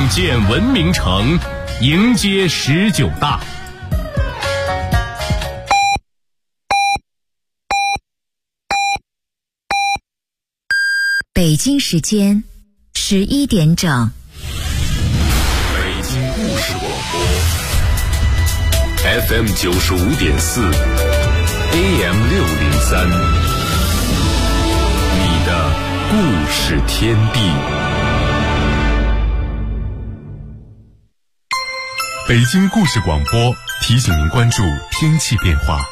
共建文明城，迎接19大。 北京时间11点整。 北京故事广播 FM 95.4 AM 603，你的故事天地。 北京故事广播提醒您关注天气变化。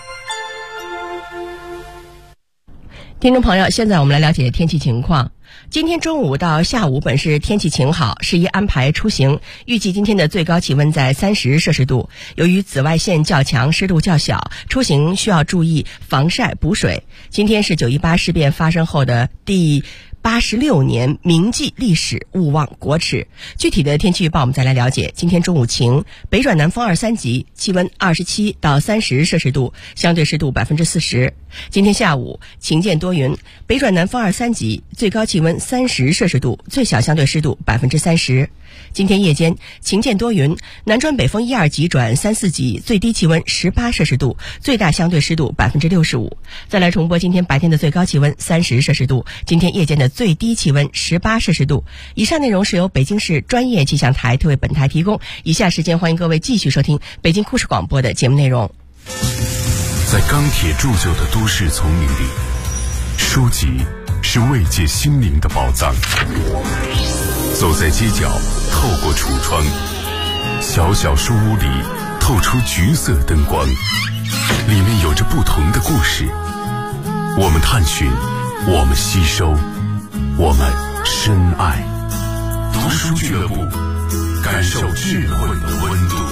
听众朋友，现在我们来了解天气情况。今天中午到下午本市天气晴好，适宜安排出行。预计今天的最高气温在30摄氏度。由于紫外线较强，湿度较小，出行需要注意防晒补水。今天是9·18事变发生后的第86年，铭记历史，勿忘国耻。具体的天气预报我们再来了解。今天中午晴，北转南风2、3级，气温27到30摄氏度，相对湿度40%。今天下午晴见多云，北转南风2、3级，最高气温30摄氏度，最小相对湿度30%。今天夜间晴见多云，南转北风1、2级转3、4级，最低气温18摄氏度，最大相对湿度65%。再来重播今天白天的最高气温30摄氏度，今天夜间的最低气温18摄氏度。以上内容是由北京市专业气象台特为本台提供。以下时间欢迎各位继续收听北京故事广播的节目内容。 在钢铁铸就的都市丛林里，书籍是慰藉心灵的宝藏。走在街角，透过橱窗，小小书屋里透出橘色灯光，里面有着不同的故事。我们探寻，我们吸收，我们深爱。读书俱乐部，感受智慧的温度。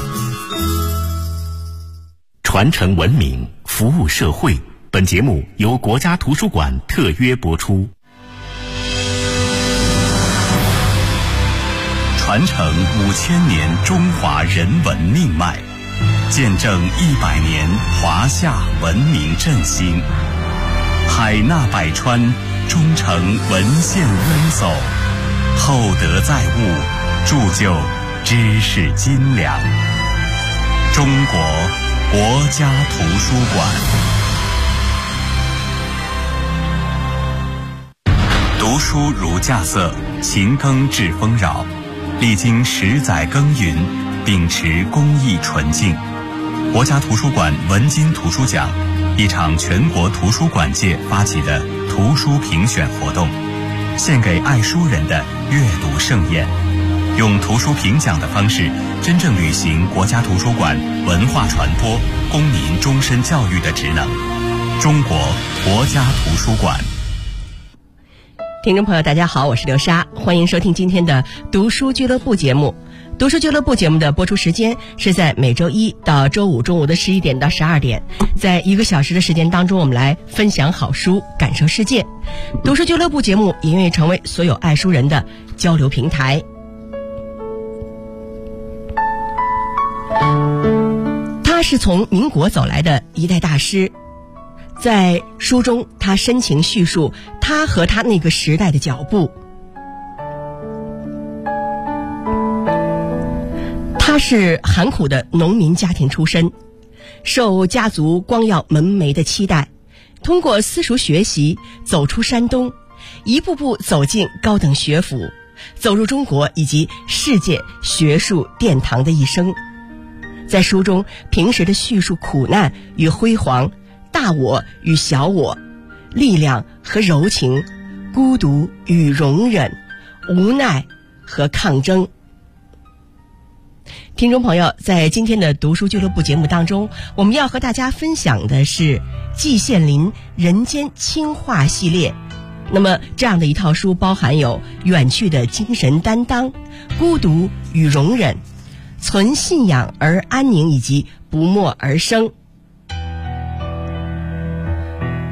传承文明，服务社会。本节目由国家图书馆特约播出。传承5000年中华人文命脉，见证100年华夏文明振兴。海纳百川，忠诚文献渊薮，厚德载物，铸就知识斤两。中国国家图书馆。读书如稼穑，勤耕致丰饶。历经10载耕耘，秉持公益纯净，国家图书馆文津图书奖，一场全国图书馆界发起的图书评选活动，献给爱书人的阅读盛宴。用图书评奖的方式，真正履行国家图书馆文化传播、公民终身教育的职能。中国国家图书馆。 听众朋友大家好，我是刘莎，欢迎收听今天的读书俱乐部节目。读书俱乐部节目的播出时间是在每周一到周五中午的11点到12点，在1个小时的时间当中，我们来分享好书，感受世界。读书俱乐部节目也愿意成为所有爱书人的交流平台。他是从民国走来的一代大师，在书中他深情叙述他和他那个时代的脚步。他是寒苦的农民家庭出身，受家族光耀门楣的期待，通过私塾学习走出山东，一步步走进高等学府，走入中国以及世界学术殿堂的一生。在书中平时的叙述苦难与辉煌，大我与小我，力量和柔情，孤独与容忍，无奈和抗争。听众朋友，在今天的读书俱乐部节目当中，我们要和大家分享的是季羡林人间清话系列。那么这样的一套书包含有远去的精神担当、孤独与容忍、存信仰而安宁以及不默而生。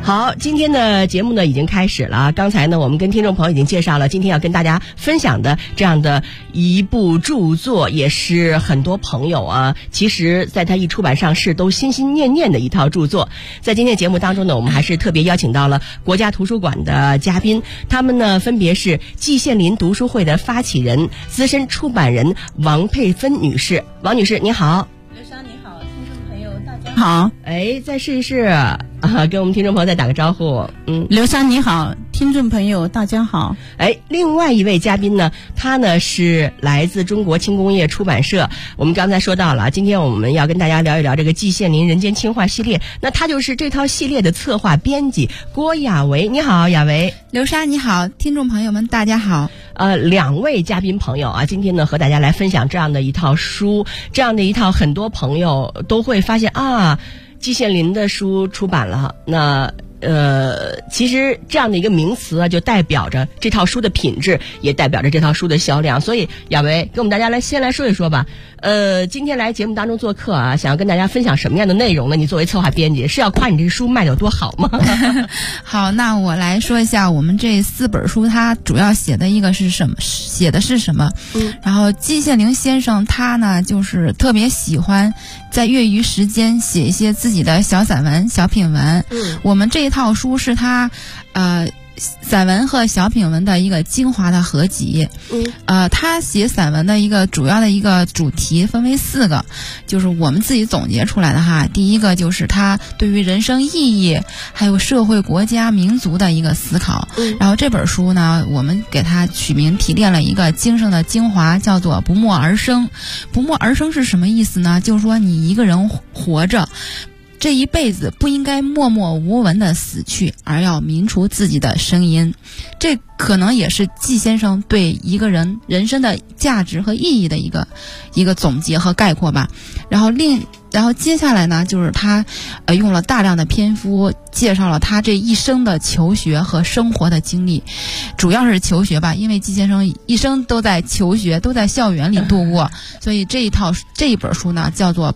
好，今天的节目呢已经开始了。刚才呢我们跟听众朋友已经介绍了今天要跟大家分享的这样的一部著作，也是很多朋友啊其实在它一出版上市都心心念念的一套著作。在今天的节目当中呢，我们还是特别邀请到了国家图书馆的嘉宾，他们呢分别是季羡林读书会的发起人、资深出版人王佩芬女士。王女士你好。 刘莎你好，听众朋友大家好。 再试一试跟我们听众朋友再打个招呼。 刘莎你好，听众朋友大家好。 另外一位嘉宾呢，他呢是来自中国轻工业出版社。我们刚才说到了，今天我们要跟大家聊一聊这个季羡林人间清话系列，那他就是这套系列的策划编辑郭雅维。你好，雅维。 刘莎你好，听众朋友们大家好。 两位嘉宾朋友啊，今天呢和大家来分享这样的一套书，这样的一套很多朋友都会发现啊，季羡林的书出版了。那其实这样的一个名词啊，就代表着这套书的品质，也代表着这套书的销量。所以雅维跟我们大家先来说一说吧。今天来节目当中做客啊，想要跟大家分享什么样的内容呢？你作为策划编辑，是要夸你这个书卖得有多好吗？ 好，那我来说一下我们这4本书，它主要写的是什么？然后季羡林先生他呢，就是特别喜欢在业余时间写一些自己的小散文、小品文。我们这一套书是他散文和小品文的一个精华的合集。他写散文的一个主要的一个主题分为4个，就是我们自己总结出来的哈。第一个就是他对于人生意义还有社会、国家、民族的一个思考。然后这本书呢，我们给它取名提炼了一个精神的精华，叫做不默而生。不默而生是什么意思呢？就是说你一个人活着这一辈子不应该默默无闻的死去，而要鸣出自己的声音。这可能也是季先生对一个人人生的价值和意义的一个总结和概括吧。然后接下来呢，就是他用了大量的篇幅介绍了他这一生的求学和生活的经历，主要是求学吧，因为季先生一生都在求学，都在校园里度过，所以这一本书呢叫做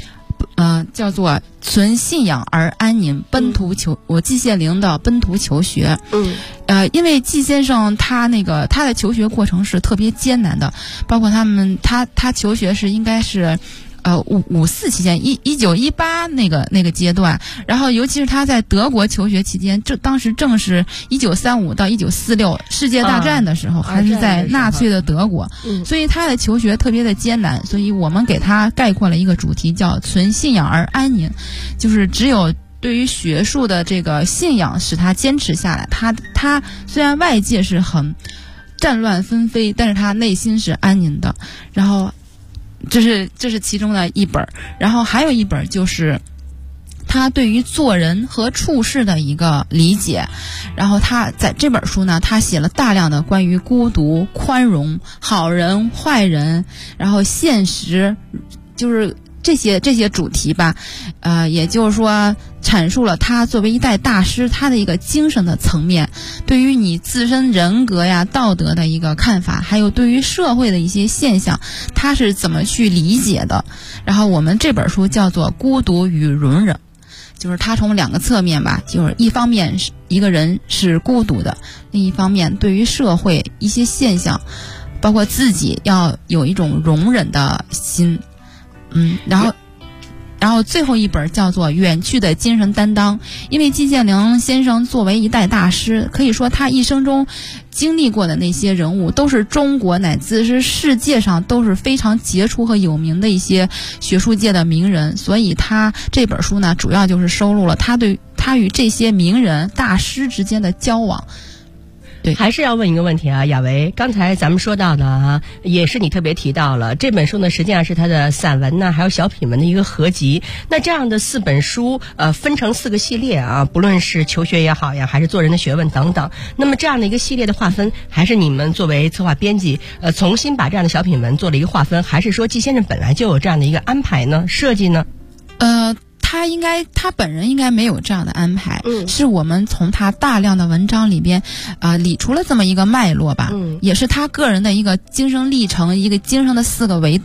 存信仰而安宁，我季羡林的奔途求学。因为季先生他的求学过程是特别艰难的，包括他求学是应该是54期间，1918那个阶段，然后尤其是他在德国求学期间，当时正是1935到1946世界大战的时候，还是在纳粹的德国，所以他的求学特别的艰难，所以我们给他概括了一个主题叫存信仰而安宁，就是只有对于学术的这个信仰使他坚持下来，他虽然外界是很战乱纷飞，但是他内心是安宁的。然后这是其中的一本，然后还有一本就是他对于做人和处事的一个理解。然后他在这本书呢，他写了大量的关于孤独、宽容、好人、坏人，然后现实，就是这些主题吧。也就是说阐述了他作为一代大师他的一个精神的层面，对于你自身人格呀、道德的一个看法，还有对于社会的一些现象他是怎么去理解的。然后我们这本书叫做孤独与容忍，就是他从2个侧面吧，就是一方面是一个人是孤独的，另一方面对于社会一些现象，包括自己要有一种容忍的心。然后最后一本叫做《远去的精神担当》，因为季羡林先生作为一代大师，可以说他一生中经历过的那些人物都是中国乃至是世界上都是非常杰出和有名的一些学术界的名人，所以他这本书呢主要就是收录了他与这些名人大师之间的交往。对， 还是要问一个问题啊，雅维，刚才咱们说到的啊，也是你特别提到了这本书呢，实际上是他的散文呢，还有小品文的一个合集。那这样的4本书，分成4个系列啊，不论是求学也好呀，还是做人的学问等等。那么这样的一个系列的划分，还是你们作为策划编辑，重新把这样的小品文做了一个划分，还是说季先生本来就有这样的一个安排呢？设计呢？ 他本人应该没有这样的安排，是我们从他大量的文章里边理出了这么一个脉络吧，也是他个人的一个精神历程，一个精神的4个维度吧。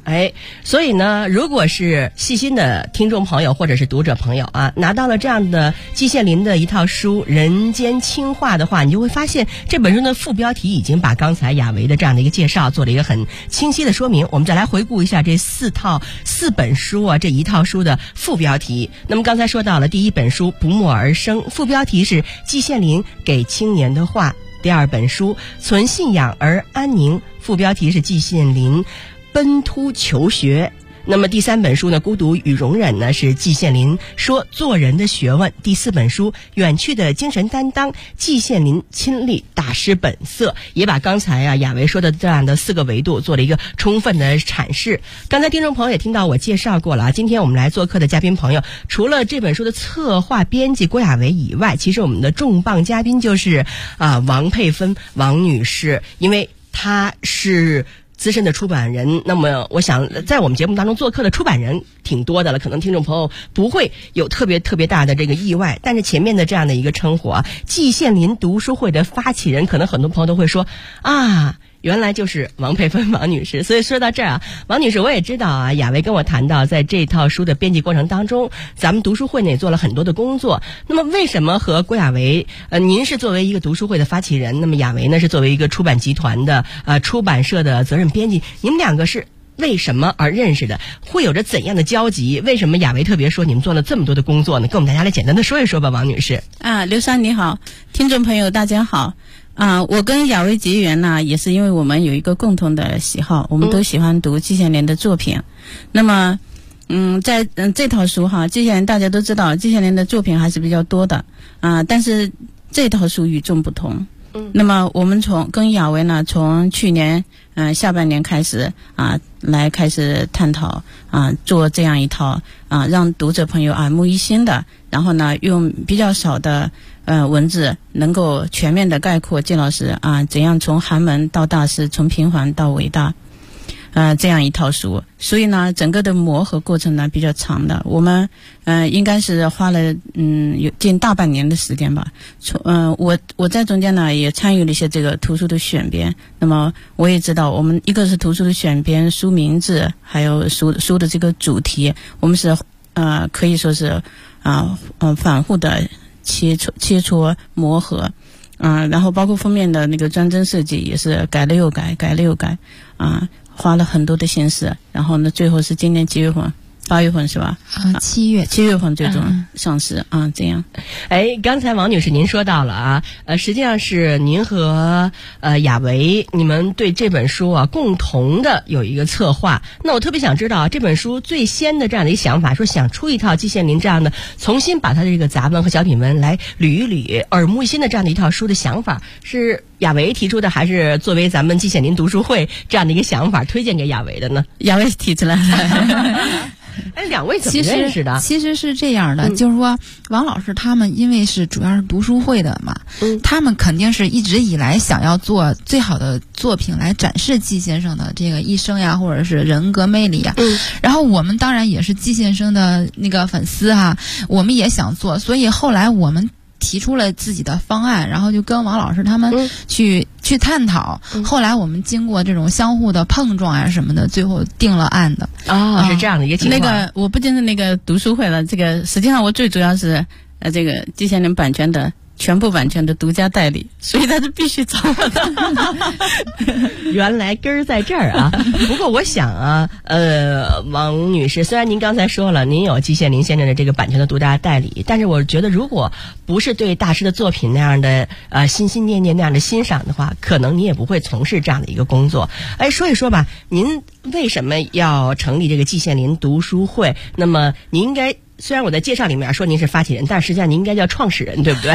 所以呢，如果是细心的听众朋友或者是读者朋友啊，拿到了这样的季羡林的一套书《人间清话》的话，你就会发现这本书的副标题已经把刚才雅维的这样的一个介绍做了一个很清晰的说明。我们再来回顾一下这四本书啊，这一套书的副标题。那么刚才说到了第一本书《不默而生》，副标题是季羡林给青年的话；第二本书《存信仰而安宁》，副标题是季羡林奔突求学。那么第三本书呢，《孤独与容忍》呢，是季羡林说做人的学问。第四本书《远去的精神担当》，季羡林亲历大师本色，也把刚才雅维说的这样的4个维度做了一个充分的阐释。刚才听众朋友也听到我介绍过了啊。今天我们来做客的嘉宾朋友，除了这本书的策划编辑郭雅维以外，其实我们的重磅嘉宾就是王佩芬王女士，因为她是资深的出版人。那么我想在我们节目当中做客的出版人挺多的了，可能听众朋友不会有特别大的这个意外，但是前面的这样的一个称呼啊，季羡林读书会的发起人，可能很多朋友都会说啊，原来就是王佩芬王女士。所以说到这儿啊，王女士，我也知道啊，雅维跟我谈到在这套书的编辑过程当中，咱们读书会呢也做了很多的工作。那么为什么和郭雅维您是作为一个读书会的发起人，那么雅维呢是作为一个出版集团的出版社的责任编辑，你们两个是为什么而认识的？会有着怎样的交集？为什么雅维特别说你们做了这么多的工作呢？跟我们大家来简单的说一说吧，王女士。 刘珊你好，听众朋友大家好。我跟雅维结缘呢，也是因为我们有一个共同的喜好，我们都喜欢读季羡林的作品。那么在这套书哈，季羡林大家都知道，季羡林的作品还是比较多的但是这套书与众不同。那么我们跟雅维呢，从去年下半年开始开始探讨做这样一套让读者朋友耳目一新的，然后呢用比较少的文字能够全面的概括季老师怎样从寒门到大师，从平凡到伟大这样一套书。所以呢整个的磨合过程呢比较长的，我们应该是花了有近大半年的时间吧。我在中间呢也参与了一些这个图书的选编。那么我也知道，我们一个是图书的选编，书名字，还有书的这个主题，我们是可以说是反复的切磋磨合然后包括封面的那个装帧设计也是改了又改花了很多的心思。然后呢最后是今年几月份8月份是吧 7月份最终上市这样。 刚才王女士您说到了实际上是您和雅维你们对这本书共同的有一个策划。那我特别想知道这本书最先的这样的一个想法，说想出一套季羡林这样的，重新把他的这个杂文和小品文来捋一捋，耳目一新的这样的一套书的想法，是雅维提出的，还是作为咱们季羡林读书会这样的一个想法推荐给雅维的呢？ 雅维提出来的。 两位怎么认识的？ 其实是这样的，就是说王老师他们因为是主要是读书会的嘛，他们肯定是一直以来想要做最好的作品来展示季先生的这个一生呀，或者是人格魅力然后我们当然也是季先生的那个粉丝我们也想做，所以后来我们提出了自己的方案，然后就跟王老师他们去探讨。后来我们经过这种相互的碰撞什么的，最后定了案的。 是这样的一个情况。 那个我不仅是那个读书会了，这个实际上我最主要是这个季羡林版权的全部版权的独家代理，所以他是必须找我的。 原来根儿在这儿不过我想王女士，虽然您刚才说了您有季羡林先生的这个版权的独家代理，但是我觉得如果不是对大师的作品那样的心心念念那样的欣赏的话，可能你也不会从事这样的一个工作。说一说吧，您为什么要成立这个季羡林读书会？那么您应该，虽然我在介绍里面说您是发起人，但实际上您应该叫创始人，对不对？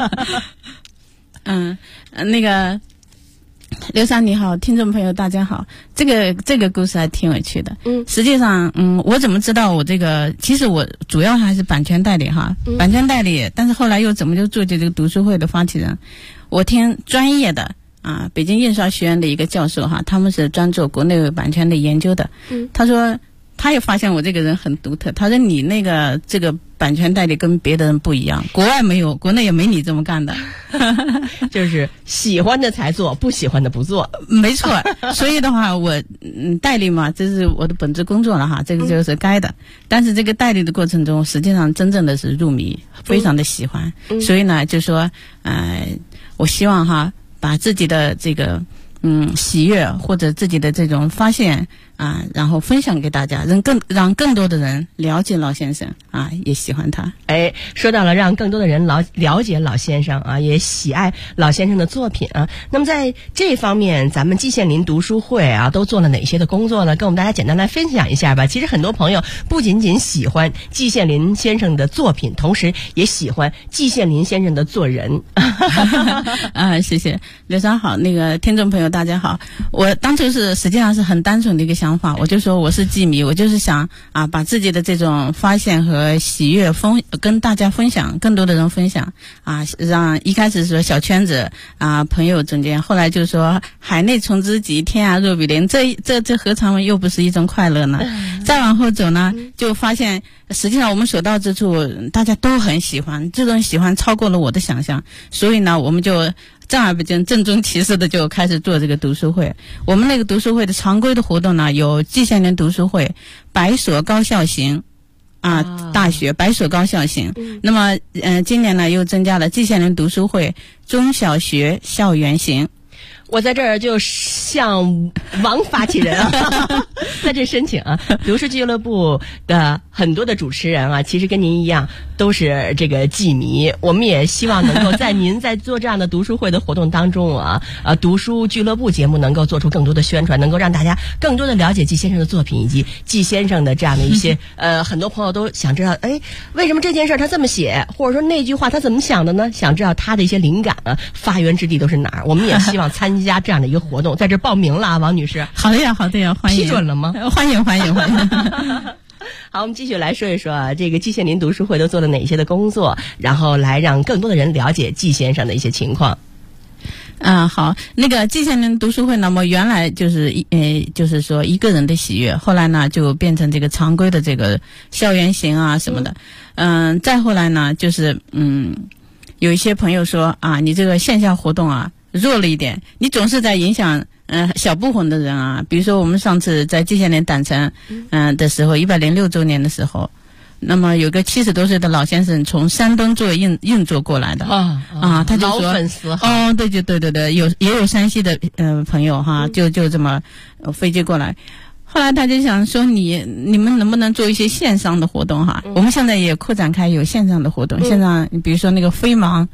那个刘珊你好，听众朋友大家好。这个故事还挺有趣的。实际上我怎么知道我这个，其实我主要还是版权代理版权代理，但是后来又怎么就做这个读书会的发起人？我听专业的北京印刷学院的一个教授他们是专做国内版权的研究的。他说他也发现我这个人很独特，他说你那个这个版权代理跟别的人不一样，国外没有，国内也没你这么干的。 就是喜欢的才做，不喜欢的不做。 没错，所以的话我代理嘛，这是我的本职工作了哈，这个就是该的。但是这个代理的过程中，实际上真正的是入迷，非常的喜欢。所以呢，就说我希望哈，把自己的这个喜悦或者自己的这种发现然后分享给大家，让更多的人了解老先生也喜欢他。 说到了让更多的人了解老先生也喜爱老先生的作品那么在这方面，咱们季羡林读书会都做了哪些的工作呢？跟我们大家简单来分享一下吧。其实很多朋友不仅仅喜欢季羡林先生的作品，同时也喜欢季羡林先生的做人。 谢谢刘莎好，那个听众朋友大家好。我当初实际上是很单纯的一个想法，我就说我是季迷，我就是想把自己的这种发现和喜悦跟大家分享，更多的人分享让一开始说小圈子朋友中间，后来就说海内存知己，天涯若比邻，这何尝又不是一种快乐呢？再往后走呢，就发现实际上我们所到之处大家都很喜欢，这种喜欢超过了我的想象，所以呢我们就正儿八经正中其事的就开始做这个读书会。我们那个读书会的常规的活动呢，有季羡林读书会、百所高校行大学百所高校行。那么今年呢又增加了季羡林读书会中小学校园行。 我在这儿就向王发起人在这申请读书俱乐部的很多的主持人其实跟您一样都是这个季迷。我们也希望能够在您在做这样的读书会的活动当中读书俱乐部节目能够做出更多的宣传，能够让大家更多的了解季先生的作品以及季先生的这样的一些很多朋友都想知道为什么这件事他这么写，或者说那句话他怎么想的呢？想知道他的一些灵感发源之地都是哪儿。我们也希望参加这样的一个活动，在这报名了王女士。 好的呀欢迎。 批准了吗？ 欢迎好，我们继续来说一说这个季羡林读书会都做了哪些的工作，然后来让更多的人了解季先生的一些情况。 好，那个季羡林读书会呢，我原来就是说一个人的喜悦，后来呢就变成这个常规的这个校园行什么的。再后来呢就是有一些朋友说你这个线下活动弱了一点，你总是在影响小部分的人比如说我们上次在季羡林诞辰的时候106周年的时候，那么有个70多岁的老先生从山东做运作过来的他就说老粉丝对，也有山西的朋友就这么飞机过来。后来他就想说你们能不能做一些线上的活动我们现在也扩展开有线上的活动。线上比如说那个飞盲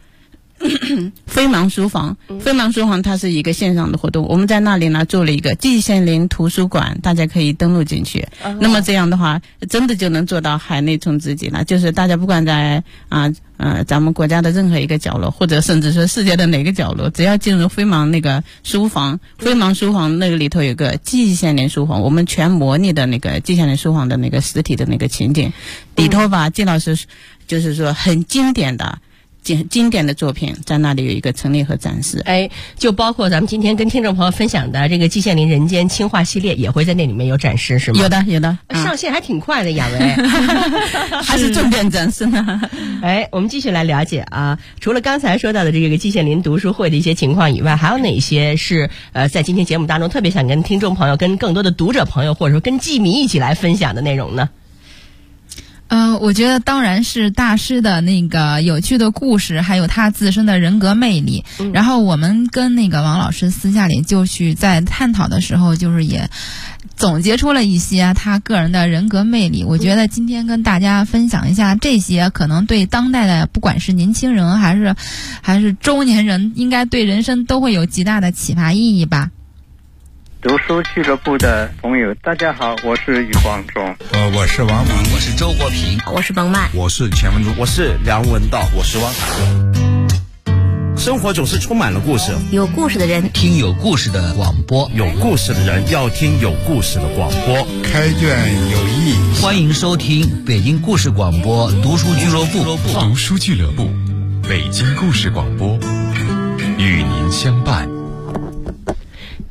书房它是一个线上的活动，我们在那里呢做了一个季羡林图书馆，大家可以登录进去。那么这样的话真的就能做到海内存知己了，就是大家不管在咱们国家的任何一个角落，或者甚至说世界的哪个角落，只要进入飞盲那个书房，飞盲书房那个里头有个季羡林书房，我们全模拟的那个季羡林书房的那个实体的那个情景里头吧，季老师就是说很经典的作品在那里有一个陈列和展示。 就包括咱们今天跟听众朋友分享的这个季羡林人间清话系列也会在那里面有展示是吗？ 有的上线还挺快的雅薇还是重点展示呢。 我们继续来了解除了刚才说到的这个季羡林读书会的一些情况以外，还有哪些是在今天节目当中特别想跟听众朋友跟更多的读者朋友或者说跟季迷一起来分享的内容呢？ 我觉得当然是大师的那个有趣的故事，还有他自身的人格魅力。然后我们跟那个王老师私下里就去在探讨的时候，就是也总结出了一些他个人的人格魅力。我觉得今天跟大家分享一下这些，可能对当代的不管是年轻人还是中年人，应该对人生都会有极大的启发意义吧。 读书俱乐部的朋友大家好，我是余光中。 我是王蒙， 我是周国平， 我是甭曼， 我是钱文忠， 我是梁文道，我是汪涵。生活总是充满了故事， 有故事的人听有故事的广播， 有故事的人要听有故事的广播。 开卷有益， 欢迎收听北京故事广播读书俱乐部。 读书俱乐部，北京故事广播，与您相伴。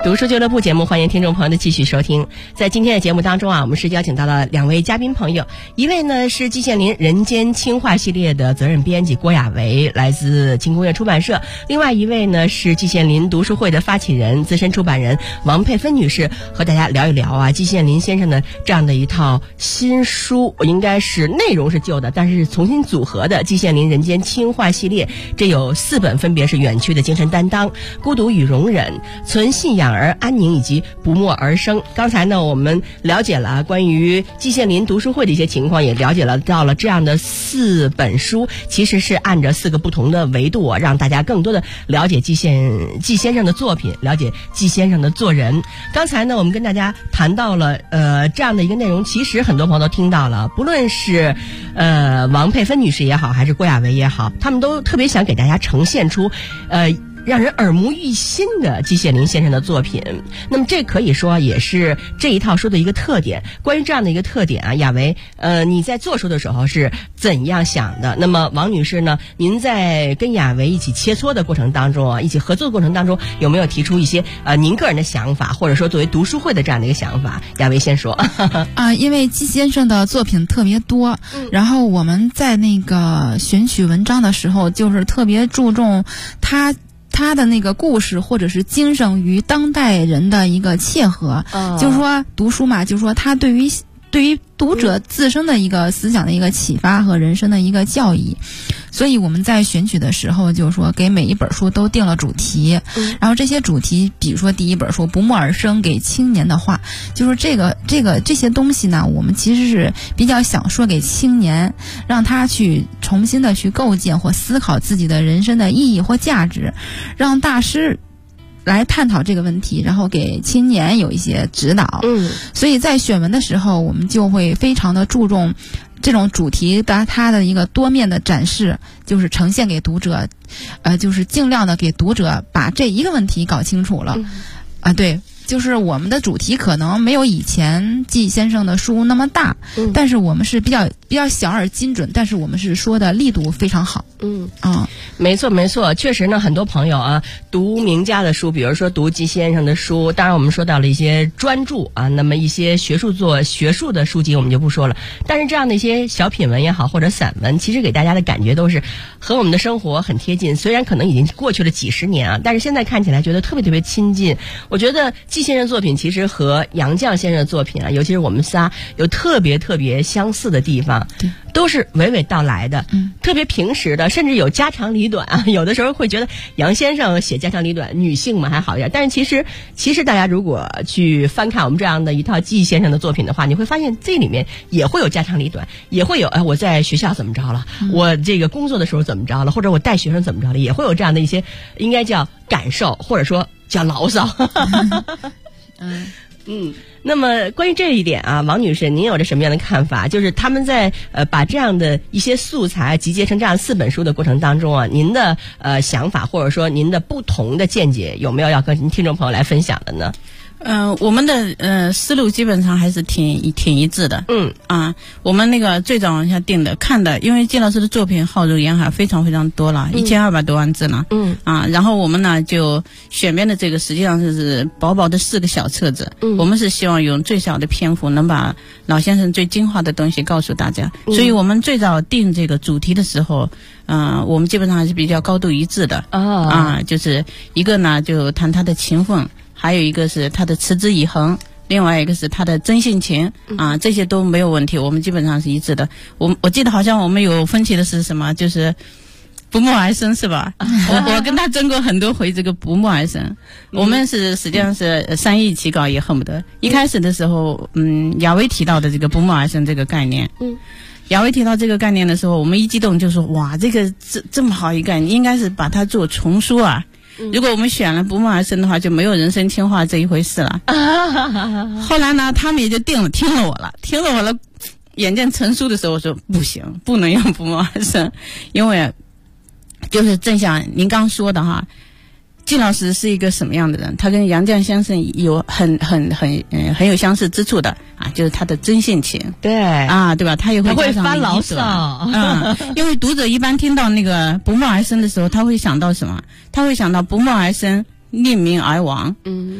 读书俱乐部节目，欢迎听众朋友的继续收听。在今天的节目当中啊，我们是邀请到了2位嘉宾朋友，一位呢是季羡林人间轻话系列的责任编辑郭亚维，来自轻工业出版社；另外一位呢是季羡林读书会的发起人、资深出版人王佩芬女士，和大家聊一聊啊季羡林先生的这样的一套新书，应该是内容是旧的，但是重新组合的季羡林人间轻话系列，这有4本，分别是远去的精神担当、孤独与容忍、存信仰而安宁以及不默而生。刚才呢我们了解了关于季羡林读书会的一些情况，也了解了到了这样的4本书其实是按着4个不同的维度啊，让大家更多的了解季先生的作品，了解季先生的做人。刚才呢我们跟大家谈到了这样的一个内容，其实很多朋友都听到了，不论是王佩芬女士也好，还是郭亚维也好，他们都特别想给大家呈现出让人耳目一新的季羡林先生的作品。那么这可以说也是这一套书的一个特点。关于这样的一个特点啊，亚维你在做书的时候是怎样想的？那么王女士呢，您在跟亚维一起切磋的过程当中啊，一起合作的过程当中，有没有提出一些您个人的想法，或者说作为读书会的这样的一个想法？亚维先说。 因为季先生的作品特别多，然后我们在那个选取文章的时候，就是特别注重他的那个故事或者是精神与当代人的一个切合，就是说读书嘛，就是说他对于读者自身的一个思想的一个启发和人生的一个教义。所以我们在选取的时候，就是说给每一本书都定了主题，然后这些主题，比如说第一本书不默而生给青年的话，就是这些东西呢，我们其实是比较想说给青年，让他去重新的去构建或思考自己的人生的意义或价值，让大师来探讨这个问题，然后给青年有一些指导。所以在选文的时候，我们就会非常的注重这种主题的它的一个多面的展示，就是呈现给读者，就是尽量的给读者把这一个问题搞清楚了。对，就是我们的主题可能没有以前季先生的书那么大，但是我们是比较小而精准，但是我们是说的力度非常好。 没错，确实呢，很多朋友啊读名家的书，比如说读季先生的书，当然我们说到了一些专著啊，那么一些学术的书籍我们就不说了，但是这样的一些小品文也好或者散文，其实给大家的感觉都是和我们的生活很贴近，虽然可能已经过去了几十年啊，但是现在看起来觉得特别特别亲近。我觉得季先生作品其实和杨绛先生的作品啊，尤其是我们仨有特别特别相似的地方，都是娓娓道来的，特别平实的，甚至有家长里短啊。有的时候会觉得杨先生写家长里短，女性嘛还好一点，但是其实大家如果去翻看我们这样的一套季先生的作品的话，你会发现这里面也会有家长里短，也会有我在学校怎么着了，我这个工作的时候怎么着了，或者我带学生怎么着了，也会有这样的一些应该叫感受，或者说叫牢骚。那么关于这一点啊，王女士您有着什么样的看法？就是他们在把这样的一些素材集结成这样4本书的过程当中啊，您的想法或者说您的不同的见解有没有要跟听众朋友来分享的呢？ 我们的思路基本上还是挺一致的。我们那个最早往下定的看的，因为季老师的作品浩如烟海，非常非常多了，1200多万字呢。然后我们呢就选编的这个实际上是薄薄的4个小册子。我们是希望用最小的篇幅能把老先生最精华的东西告诉大家。所以我们最早定这个主题的时候，我们基本上还是比较高度一致的。就是一个呢就谈他的勤奋，还有一个是他的持之以恒，另外一个是他的真性情这些都没有问题，我们基本上是一致的。我记得好像我们有分歧的是什么，就是不默而生是吧？我跟他争过很多回这个不默而生。我们是实际上是3易起稿，也恨不得一开始的时候亚维提到的这个不默而生这个概念，亚维提到这个概念的时候，我们一激动就说哇，这个这么好一个概念，应该是把它做丛书啊。如果我们选了不默而生的话，就没有人生轻话这一回事了。后来呢，他们也就听了我了，眼见成书的时候，我说不行，不能用不默而生，因为就是正像您刚说的哈，季老师是一个什么样的人？他跟杨绛先生有很有相似之处的啊，就是他的真性情。 对对吧？他也会发牢骚。 因为读者一般听到那个不默而生的时候，他会想到什么？他会想到不默而生，令民而亡。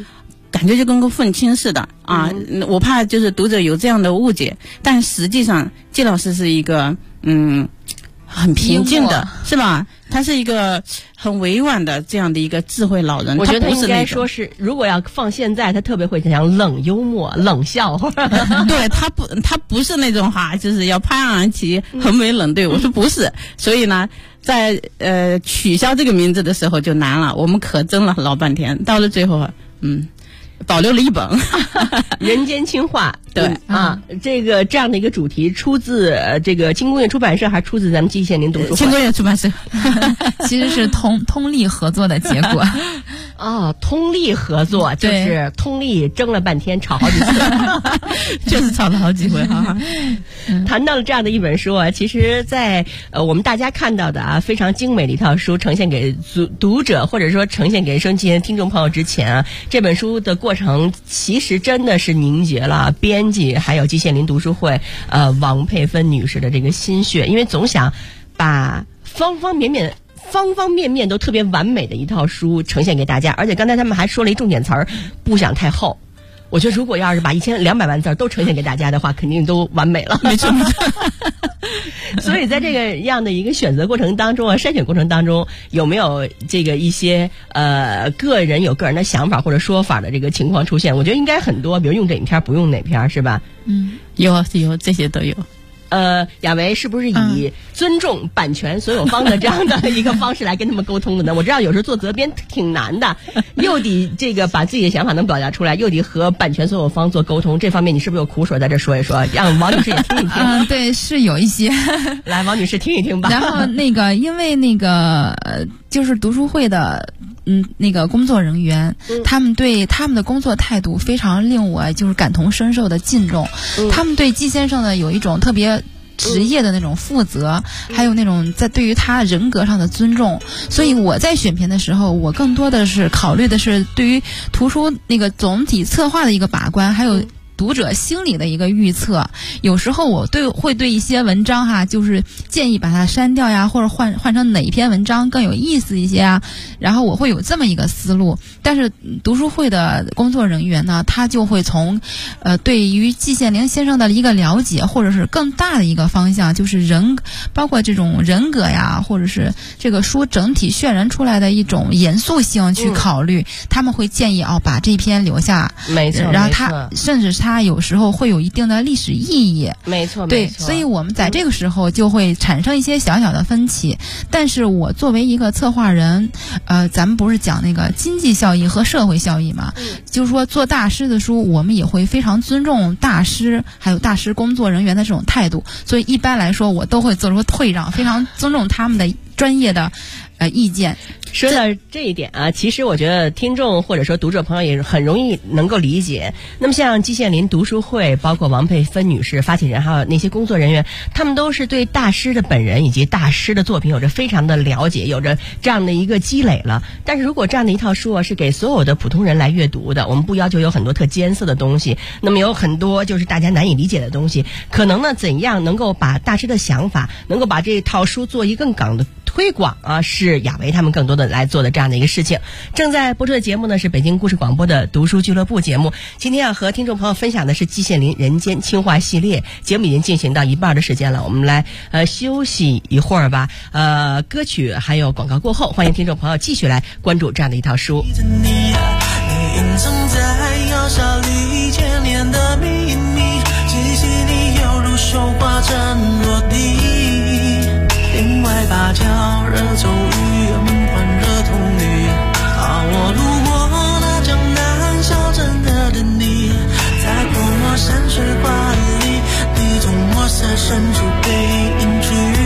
感觉就跟个愤青似的啊！我怕就是读者有这样的误解，但实际上季老师是一个很平静的，是吧？他是一个很委婉的这样的一个智慧老人。 我觉得他应该说是，如果要放现在，他特别会讲冷幽默、冷笑话。 对，他不是那种就是要拍案而起、横眉冷对。我说不是，所以呢，在取消这个名字的时候就难了，我们可争了老半天，到了最后保留了一本人间清话。 对这样的一个主题出自这个轻工业出版社，还出自咱们季羡林读书会。 轻工业出版社其实是通力合作的结果。 通力合作就是通力争了半天，吵好几次， 确实吵了好几回哈。 谈到了这样的一本书啊，其实在我们大家看到的非常精美的一套书呈现给读者，或者说呈现给收音机听众朋友之前这本书的过程其实真的是凝结了编辑还有季羡林读书会王佩芬女士的这个心血，因为总想把方方面面都特别完美的一套书呈现给大家，而且刚才他们还说了一重点词儿，不想太厚。我觉得如果要是把1200万字都呈现给大家的话，肯定都完美了。 没错。 所以在这个样的一个选择过程当中筛选过程当中，有没有这个一些个人有个人的想法或者说法的这个情况出现？我觉得应该很多，比如用这一篇不用哪篇，是吧？ 有这些都有。 亚维是不是以尊重版权所有方的这样的一个方式来跟他们沟通的呢？我知道有时候做责编挺难的，又得这个把自己的想法能表达出来，又得和版权所有方做沟通，这方面你是不是有苦水在这说一说，让王女士也听一听？ 对，是有一些。 来，王女士听一听吧。 然后因为就是读书会的那个工作人员，他们对他们的工作态度非常令我就是感同身受的敬重。他们对季先生呢有一种特别职业的那种负责，还有那种在对于他人格上的尊重。所以我在选片的时候，我更多的是考虑的是对于图书那个总体策划的一个把关，还有读者心理的一个预测。有时候我会对一些文章就是建议把它删掉呀，或者换成哪一篇文章更有意思一些啊，然后我会有这么一个思路。但是读书会的工作人员呢，他就会从对于季羡林先生的一个了解，或者是更大的一个方向，就是包括这种人格呀，或者是这个书整体渲染出来的一种严肃性去考虑。他们会建议把这篇留下， 没错， 然后他甚至他有时候会有一定的历史意义， 没错， 对，所以我们在这个时候就会产生一些小小的分歧。但是我作为一个策划人，咱们不是讲那个经济效益和社会效益嘛？就是说做大师的书，我们也会非常尊重大师还有大师工作人员的这种态度，所以一般来说我都会做出退让，非常尊重他们的专业的意见。 说到这一点啊，其实我觉得听众或者说读者朋友也很容易能够理解。那么像季羡林读书会，包括王佩芬女士发起人，还有那些工作人员，他们都是对大师的本人以及大师的作品有着非常的了解，有着这样的一个积累了。但是如果这样的一套书是给所有的普通人来阅读的，我们不要求有很多特艰涩的东西，那么有很多就是大家难以理解的东西，可能呢怎样能够把大师的想法，能够把这套书做一个更广的推广啊，是亚维他们更多的来做的这样的一个事情。正在播出的节目呢是北京故事广播的读书俱乐部节目，今天要和听众朋友分享的是季羡林人间清话系列，节目已经进行到一半的时间了，我们来休息一会儿吧。歌曲还有广告过后，欢迎听众朋友继续来关注这样的一套书。 你隐藏在药沙里千年的秘密，记忆里犹如绣花针落地，另外芭蕉热骤雨，梦幻热童女。我路过那江南小镇的你，在泼墨山水画里，你从墨色深处背影去。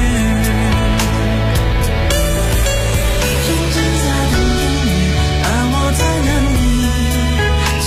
曾经在等你，而我在等你，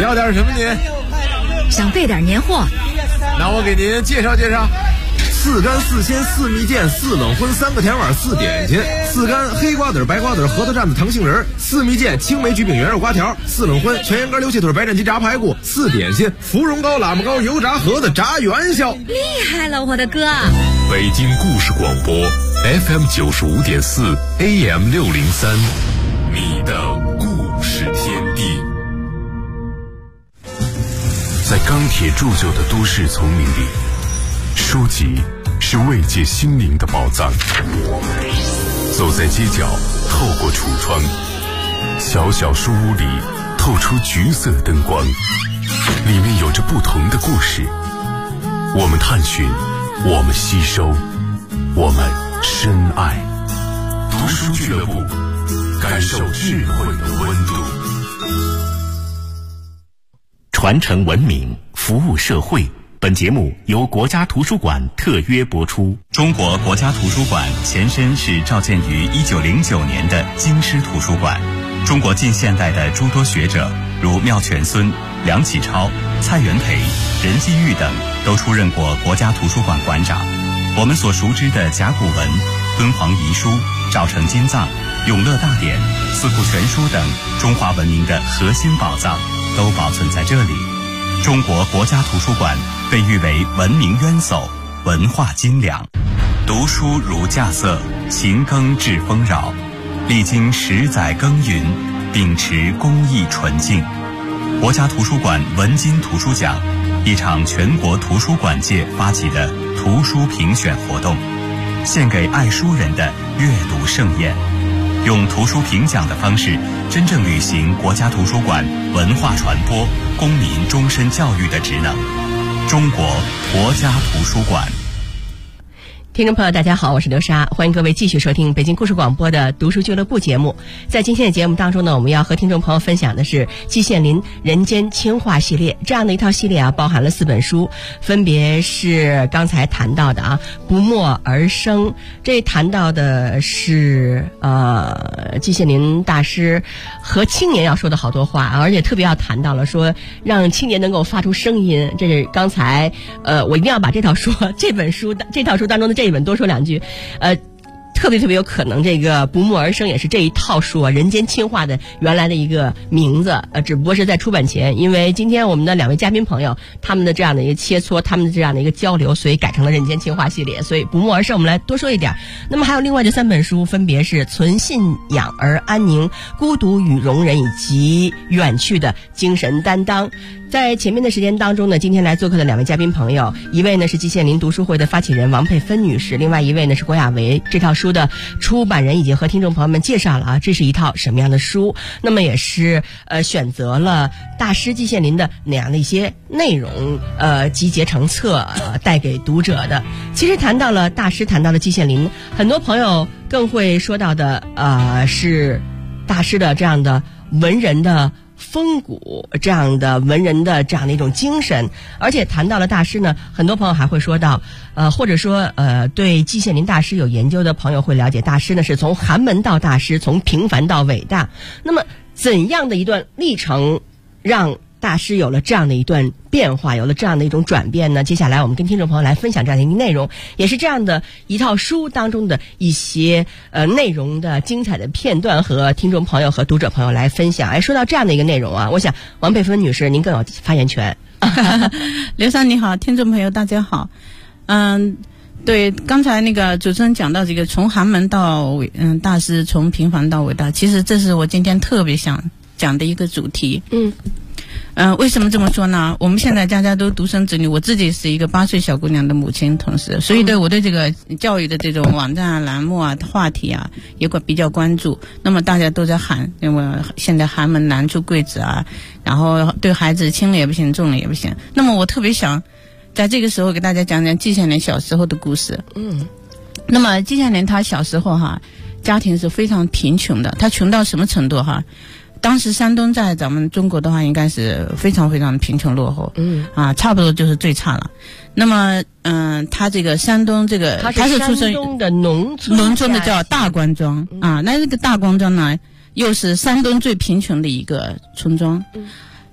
要点什么您？ 想备点年货。 那我给您介绍介绍。4干4鲜4蜜饯4冷荤3个甜碗4点心，4干黑瓜子白瓜子核桃蘸子糖杏仁，4蜜饯青梅焗饼圆肉瓜条，4冷荤全羊肝溜气腿白斩鸡炸排骨，4点心芙蓉糕喇嘛糕油炸盒子炸元宵。 厉害了，我的哥！ 北京故事广播 FM 95.4 AM 603，你的故事天地。在钢铁铸就的都市丛林里，书籍是慰藉心灵的宝藏。走在街角，透过橱窗，小小书屋里透出橘色灯光，里面有着不同的故事。我们探寻，我们吸收，我们深爱。读书俱乐部，感受智慧的温度。 传承文明，服务社会。本节目由国家图书馆特约播出。 中国国家图书馆前身是召建于1909年的京师图书馆。中国近现代的诸多学者，如妙泉孙、梁启超、蔡元培、任继玉等，都出任过国家图书馆馆长。我们所熟知的甲骨文、敦煌遗书、赵城金藏、永乐大典、四库全书等中华文明的核心宝藏，都保存在这里。中国国家图书馆被誉为文明渊薮、文化精良。读书如稼穑，勤耕致丰饶。历经10载耕耘，秉持公益纯净。国家图书馆文津图书奖，一场全国图书馆界发起的图书评选活动，献给爱书人的阅读盛宴。用图书评奖的方式，真正履行国家图书馆文化传播、公民终身教育的职能。中国国家图书馆。 听众朋友大家好，我是刘莎，欢迎各位继续收听北京故事广播的读书俱乐部节目。在今天的节目当中呢，我们要和听众朋友分享的是季羡林人间清话系列，这样的一套系列啊，包含了4本书，分别是刚才谈到的不默而生，这谈到的是季羡林大师和青年要说的好多话，而且特别要谈到了说让青年能够发出声音，这是刚才我一定要把这套书这套书当中的这一本多说两句，特别有可能这个不默而生也是这一套书人间清话的原来的一个名字，只不过是在出版前，因为今天我们的2位嘉宾朋友他们的这样的一个切磋，他们的这样的一个交流，所以改成了人间清话系列，所以不默而生我们来多说一点。那么还有另外这3本书，分别是存信仰而安宁、孤独与容忍以及远去的精神担当。在前面的时间当中呢，今天来做客的2位嘉宾朋友，一位呢是季羡林读书会的发起人王佩芬女士，另外一位呢是郭亚维，这套书的出版人，已经和听众朋友们介绍了这是一套什么样的书，那么也是选择了大师季羡林的那样的一些内容集结成册带给读者的。其实谈到了大师，谈到了季羡林，很多朋友更会说到的是大师的这样的文人的风骨，这样的文人的这样的一种精神，而且谈到了大师呢，很多朋友还会说到或者说对季羡林大师有研究的朋友会了解，大师呢是从寒门到大师，从平凡到伟大。那么怎样的一段历程让大师有了这样的一段变化，有了这样的一种转变呢？接下来我们跟听众朋友来分享这样的一个内容，也是这样的一套书当中的一些内容的精彩的片段，和听众朋友和读者朋友来分享。说到这样的一个内容我想王佩芬女士您更有发言权。 刘莎你好，听众朋友大家好。对，刚才那个主持人讲到这个从寒门到大师，从平凡到伟大，其实这是我今天特别想讲的一个主题。为什么这么说呢？我们现在家家都独生子女，我自己是一个8岁小姑娘的母亲，同时，所以我对这个教育的这种网站栏目话题也比较关注。那么大家都在喊，因为现在寒门难出贵子然后对孩子轻了也不行，重了也不行。那么我特别想在这个时候给大家讲讲季羡林小时候的故事。那么季羡林他小时候家庭是非常贫穷的，他穷到什么程度当时山东在咱们中国的话应该是非常非常贫穷落后，差不多就是最差了。那么他这个山东这个他是出生山东的农村的叫大关庄那这个大关庄呢又是山东最贫穷的一个村庄。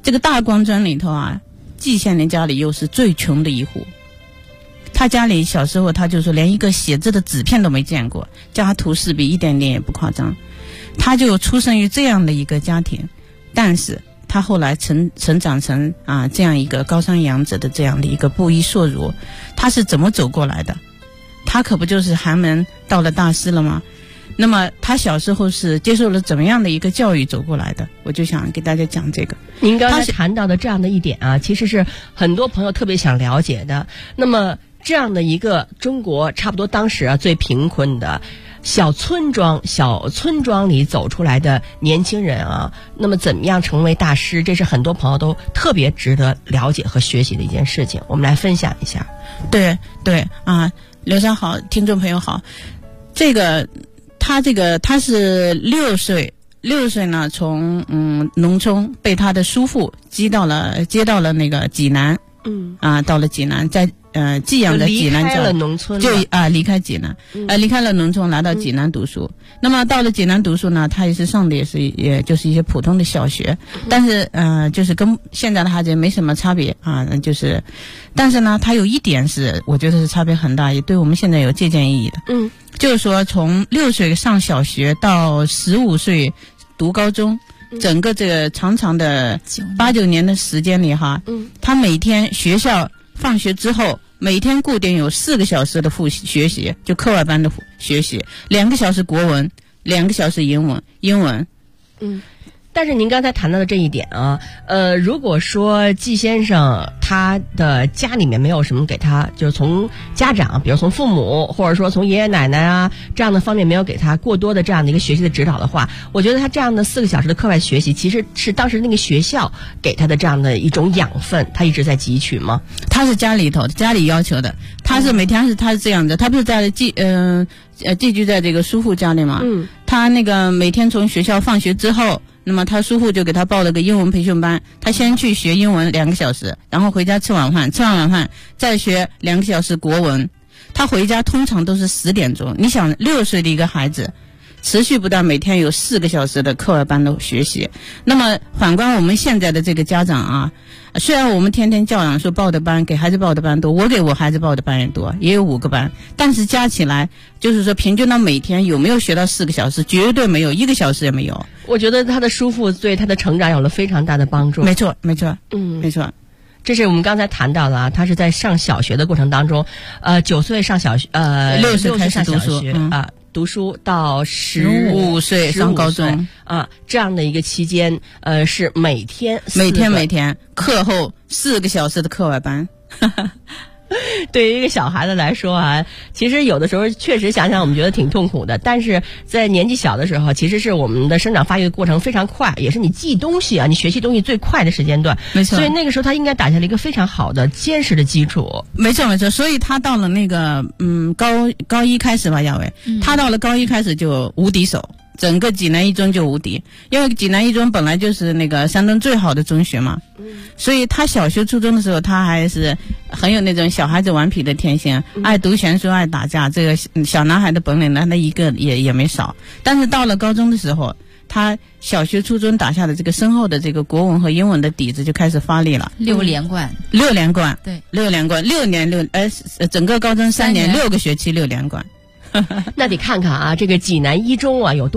这个大光庄里头啊，季羡林家里又是最穷的一户。他家里小时候他就说连一个写字的纸片都没见过，家徒四壁一点点也不夸张。他就出生于这样的一个家庭，但是他后来成长成这样一个高山仰止的这样的一个布衣硕儒，他是怎么走过来的？他可不就是寒门到了大师了吗？那么他小时候是接受了怎么样的一个教育走过来的？我就想给大家讲这个。 您刚才谈到的这样的一点啊，其实是很多朋友特别想了解的。那么这样的一个中国差不多当时最贫困的小村庄里走出来的年轻人啊，那么怎么样成为大师，这是很多朋友都特别值得了解和学习的一件事情。我们来分享一下。 对刘莎好，听众朋友好。他是6岁呢，从农村被他的叔父接到了那个济南，到了济南，在寄养在济南， 离开了农村， 就离开济南，离开了农村，来到济南读书。那么到了济南读书呢，他也是上的也就是一些普通的小学，但是就是跟现在的孩子没什么差别就是但是呢，他有一点是我觉得是差别很大，也对我们现在有借鉴意义的。就是说从6岁上小学到15岁读高中，整个这个长长的8、9年的时间里他每天学校放学之后，每天固定有4个小时的学习，就课外班的学习，2个小时国文，2个小时英文。 但是您刚才谈到的这一点啊，如果说季先生他的家里面没有什么给他，就是从家长，比如从父母或者说从爷爷奶奶这样的方面没有给他过多的这样的一个学习的指导的话，我觉得他这样的4个小时的课外学习，其实是当时那个学校给他的这样的一种养分，他一直在汲取吗？ 他是家里要求的，他是每天他是这样的，他不是在寄居在这个叔父家里嘛，他那个每天从学校放学之后，那么他叔父就给他报了个英文培训班，他先去学英文2个小时，然后回家吃完晚饭再学2个小时国文。他回家通常都是10点钟，你想6岁的一个孩子持续不断每天有4个小时的课外班的学习。那么反观我们现在的这个家长虽然我们天天教养说报的班，给孩子报的班多，我给我孩子报的班也多，也有5个班，但是加起来就是说平均到每天有没有学到4个小时，绝对没有，1个小时也没有。 我觉得他的叔父对他的成长有了非常大的帮助。 没错没错。 这是我们刚才谈到了他是在上小学的过程当中，9岁上小学 ，6岁开始读书读书到15岁上高中这样的一个期间，是每天课后4个小时的课外班。 对于一个小孩子来说其实有的时候确实想想我们觉得挺痛苦的，但是在年纪小的时候，其实是我们的生长发育的过程非常快，也是你记东西你学习东西最快的时间段。 没错， 所以那个时候他应该打下了一个非常好的坚实的基础。 没错，所以他到了那个高一开始吧，亚伟，他到了高一开始就无敌手。整个济南一中就无敌，因为济南一中本来就是那个山东最好的中学嘛，所以他小学初中的时候，他还是很有那种小孩子顽皮的天性，爱读闲书，爱打架，这个小男孩的本领呢，他一个也没少。但是到了高中的时候，他小学初中打下的这个深厚的这个国文和英文的底子就开始发力了。 6连冠， 对，6连冠，6年整个高中3年6个学期6连冠。 那得看看这个济南一中有多